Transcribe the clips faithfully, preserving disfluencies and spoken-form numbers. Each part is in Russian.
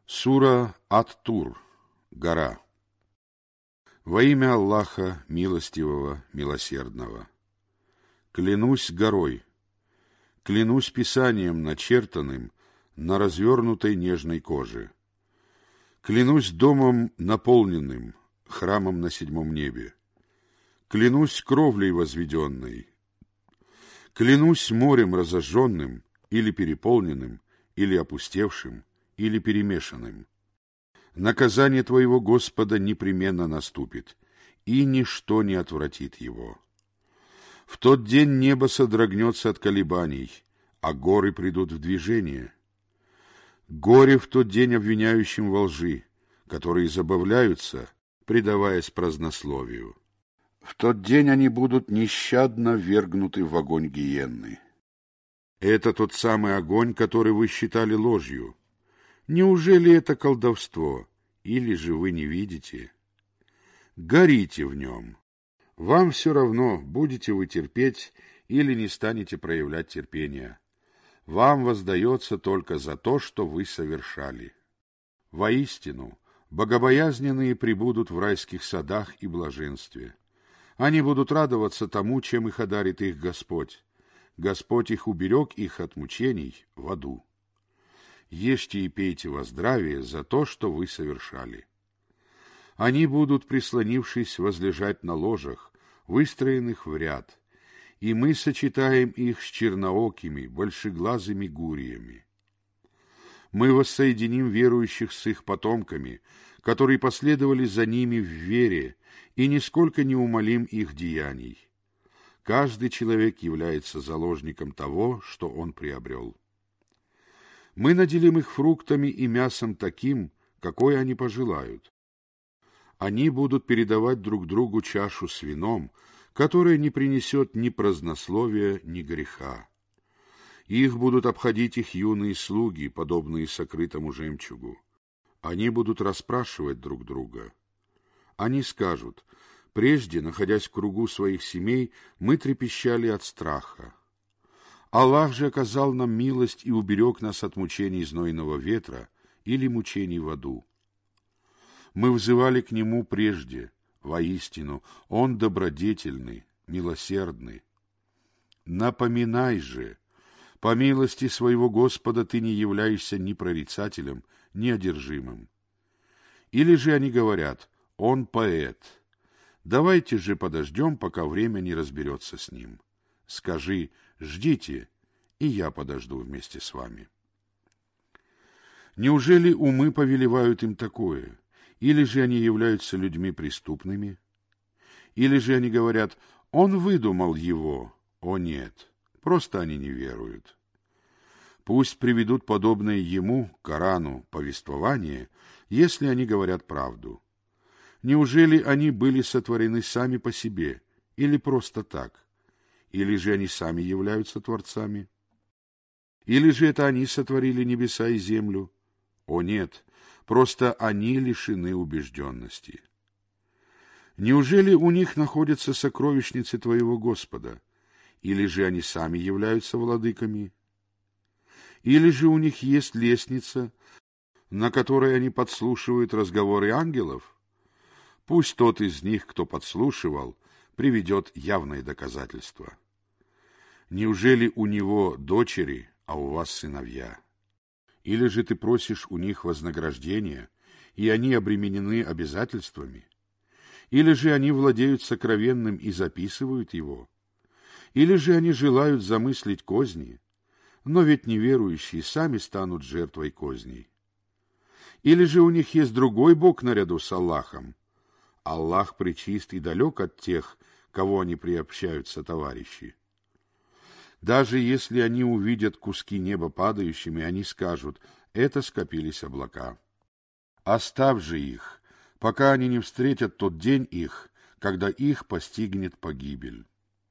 Сура Ат-Тур. Гора. Во имя Аллаха, милостивого, милосердного. Клянусь горой, клянусь писанием, начертанным на развернутой нежной коже. Клянусь домом наполненным, храмом на седьмом небе. Клянусь кровлей возведенной. Клянусь морем разожженным, или переполненным, или опустевшим, или перемешанным. Наказание твоего Господа непременно наступит, и ничто не отвратит его. В тот день небо содрогнется от колебаний, а горы придут в движение. Горе в тот день обвиняющим во лжи, которые забавляются, предаваясь празднословию. В тот день они будут нещадно ввергнуты в огонь гиенны. Это тот самый огонь, который вы считали ложью. Неужели это колдовство, или же вы не видите? Горите в нем. Вам все равно, будете вы терпеть или не станете проявлять терпения. Вам воздается только за то, что вы совершали. Воистину, богобоязненные пребудут в райских садах и блаженстве. Они будут радоваться тому, чем их одарит их Господь. Господь их уберег их от мучений в аду. Ешьте и пейте во здравие за то, что вы совершали. Они будут, прислонившись, возлежать на ложах, выстроенных в ряд, и мы сочетаем их с черноокими, большеглазыми гуриями. Мы воссоединим верующих с их потомками, которые последовали за ними в вере, и нисколько не умалим их деяний. Каждый человек является заложником того, что он приобрел. Мы наделим их фруктами и мясом таким, какое они пожелают. Они будут передавать друг другу чашу с вином, которая не принесет ни празднословия, ни греха. Их будут обходить их юные слуги, подобные сокрытому жемчугу. Они будут расспрашивать друг друга. Они скажут: прежде, находясь в кругу своих семей, мы трепещали от страха. Аллах же оказал нам милость и уберег нас от мучений знойного ветра или мучений в аду. Мы взывали к Нему прежде, воистину, Он добродетельный, милосердный. Напоминай же, по милости своего Господа ты не являешься ни прорицателем, ни одержимым. Или же они говорят: Он поэт. Давайте же подождем, пока время не разберется с ним. Скажи: ждите, и я подожду вместе с вами. Неужели умы повелевают им такое? Или же они являются людьми преступными? Или же они говорят: он выдумал его? О нет, просто они не веруют. Пусть приведут подобное ему, Корану, повествование, если они говорят правду. Неужели они были сотворены сами по себе, или просто так? Или же они сами являются творцами? Или же это они сотворили небеса и землю? О нет, просто они лишены убежденности. Неужели у них находятся сокровищницы твоего Господа? Или же они сами являются владыками? Или же у них есть лестница, на которой они подслушивают разговоры ангелов? Пусть тот из них, кто подслушивал, приведет явное доказательство. Неужели у него дочери, а у вас сыновья? Или же ты просишь у них вознаграждения, и они обременены обязательствами? Или же они владеют сокровенным и записывают его? Или же они желают замыслить козни? Но ведь неверующие сами станут жертвой козней. Или же у них есть другой Бог наряду с Аллахом? Аллах пречист и далек от тех, кого они приобщаются товарищи. Даже если они увидят куски неба падающими, они скажут: это скопились облака. Оставь же их, пока они не встретят тот день их, когда их постигнет погибель.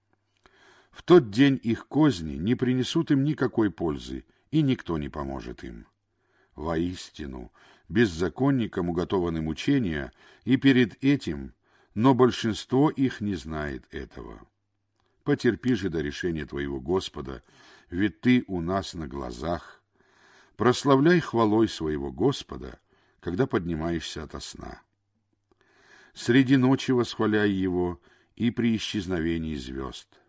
В тот день их козни не принесут им никакой пользы, и никто не поможет им. Воистину, беззаконникам уготованы мучения, и перед этим, но большинство их не знает этого. Потерпи же до решения твоего Господа, ведь ты у нас на глазах. Прославляй хвалой своего Господа, когда поднимаешься ото сна. Среди ночи восхваляй Его и при исчезновении звезд.